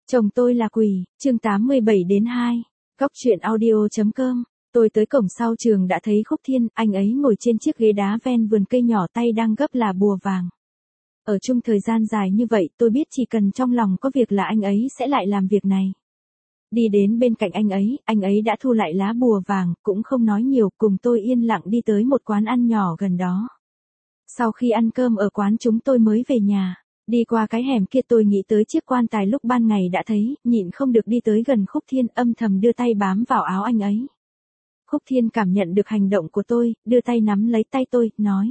Chồng tôi là quỷ, chương 87-2. Góc truyện audio.com. Tôi tới cổng sau trường đã thấy Khúc Thiên, anh ấy ngồi trên chiếc ghế đá ven vườn cây nhỏ, tay đang gấp là bùa vàng. Ở chung thời gian dài như vậy, tôi biết chỉ cần trong lòng có việc là anh ấy sẽ lại làm việc này. Đi đến bên cạnh anh ấy đã thu lại lá bùa vàng, cũng không nói nhiều, cùng tôi yên lặng đi tới một quán ăn nhỏ gần đó. Sau khi ăn cơm ở quán chúng tôi mới về nhà. Đi qua cái hẻm kia tôi nghĩ tới chiếc quan tài lúc ban ngày đã thấy, nhịn không được đi tới gần Khúc Thiên, âm thầm đưa tay bám vào áo anh ấy. Khúc Thiên cảm nhận được hành động của tôi, đưa tay nắm lấy tay tôi, nói.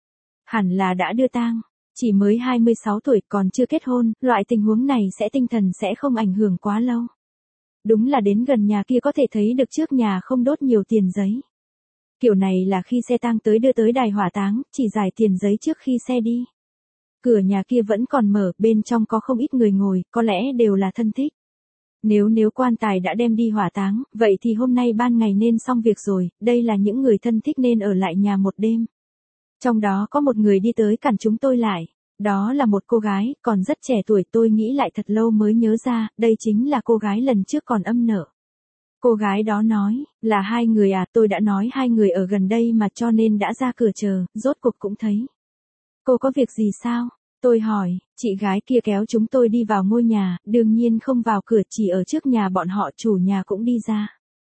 Hẳn là đã đưa tang, chỉ mới 26 tuổi còn chưa kết hôn, loại tình huống này tinh thần sẽ không ảnh hưởng quá lâu. Đúng là đến gần nhà kia có thể thấy được trước nhà không đốt nhiều tiền giấy. Kiểu này là khi xe tang tới đưa tới đài hỏa táng, chỉ giải tiền giấy trước khi xe đi. Cửa nhà kia vẫn còn mở, bên trong có không ít người ngồi, có lẽ đều là thân thích. Nếu quan tài đã đem đi hỏa táng, vậy thì hôm nay ban ngày nên xong việc rồi, đây là những người thân thích nên ở lại nhà một đêm. Trong đó có một người đi tới cản chúng tôi lại. Đó là một cô gái, còn rất trẻ tuổi, tôi nghĩ lại thật lâu mới nhớ ra, đây chính là cô gái lần trước còn âm nợ. Cô gái đó nói, là hai người à, tôi đã nói hai người ở gần đây mà cho nên đã ra cửa chờ, rốt cuộc cũng thấy. Cô có việc gì sao? Tôi hỏi, chị gái kia kéo chúng tôi đi vào ngôi nhà, đương nhiên không vào cửa, chỉ ở trước nhà bọn họ, chủ nhà cũng đi ra.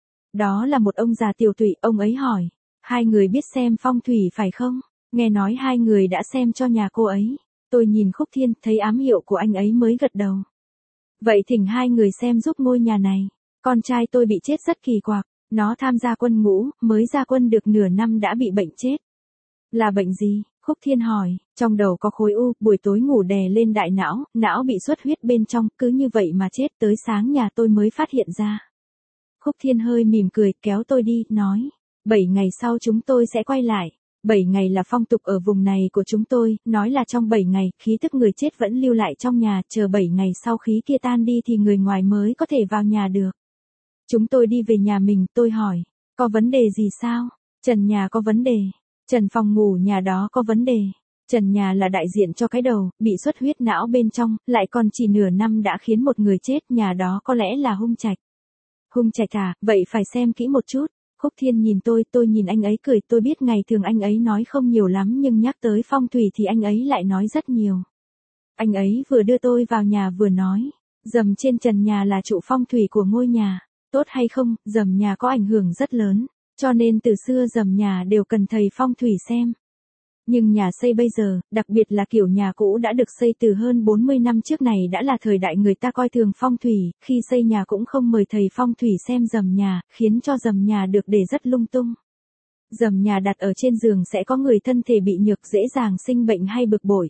Đó là một ông già tiều tụy, ông ấy hỏi, hai người biết xem phong thủy phải không? Nghe nói hai người đã xem cho nhà cô ấy. Tôi nhìn Khúc Thiên, thấy ám hiệu của anh ấy mới gật đầu. Vậy thỉnh hai người xem giúp ngôi nhà này. Con trai tôi bị chết rất kỳ quặc, nó tham gia quân ngũ, mới ra quân được nửa năm đã bị bệnh chết. Là bệnh gì? Khúc Thiên hỏi, trong đầu có khối u, buổi tối ngủ đè lên đại não, não bị xuất huyết bên trong, cứ như vậy mà chết, tới sáng nhà tôi mới phát hiện ra. Khúc Thiên hơi mỉm cười, kéo tôi đi, nói, 7 ngày sau chúng tôi sẽ quay lại. 7 ngày là phong tục ở vùng này của chúng tôi, nói là trong 7 ngày, khí tức người chết vẫn lưu lại trong nhà, chờ 7 ngày sau khí kia tan đi thì người ngoài mới có thể vào nhà được. Chúng tôi đi về nhà mình, tôi hỏi, có vấn đề gì sao? Trần nhà có vấn đề. Trần phòng ngủ nhà đó có vấn đề. Trần nhà là đại diện cho cái đầu, bị xuất huyết não bên trong, lại còn chỉ nửa năm đã khiến một người chết, nhà đó có lẽ là hung trạch. Hung trạch à, vậy phải xem kỹ một chút. Khúc Thiên nhìn tôi nhìn anh ấy cười, tôi biết ngày thường anh ấy nói không nhiều lắm nhưng nhắc tới phong thủy thì anh ấy lại nói rất nhiều. Anh ấy vừa đưa tôi vào nhà vừa nói, rầm trên trần nhà là trụ phong thủy của ngôi nhà, tốt hay không, rầm nhà có ảnh hưởng rất lớn. Cho nên từ xưa rầm nhà đều cần thầy phong thủy xem. Nhưng nhà xây bây giờ, đặc biệt là kiểu nhà cũ đã được xây từ hơn 40 năm trước này đã là thời đại người ta coi thường phong thủy, khi xây nhà cũng không mời thầy phong thủy xem rầm nhà, khiến cho rầm nhà được để rất lung tung. Rầm nhà đặt ở trên giường sẽ có người thân thể bị nhược, dễ dàng sinh bệnh hay bực bội.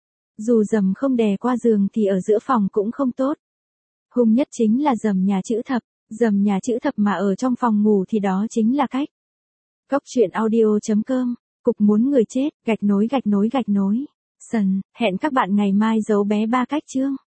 Dù rầm không đè qua giường thì ở giữa phòng cũng không tốt. Hung nhất chính là rầm nhà chữ thập. Rầm nhà chữ thập mà ở trong phòng ngủ thì đó chính là cách. Góc truyện audio.com. Cục muốn người chết, gạch nối. Sần, hẹn các bạn ngày mai giấu bé 3 cách chương.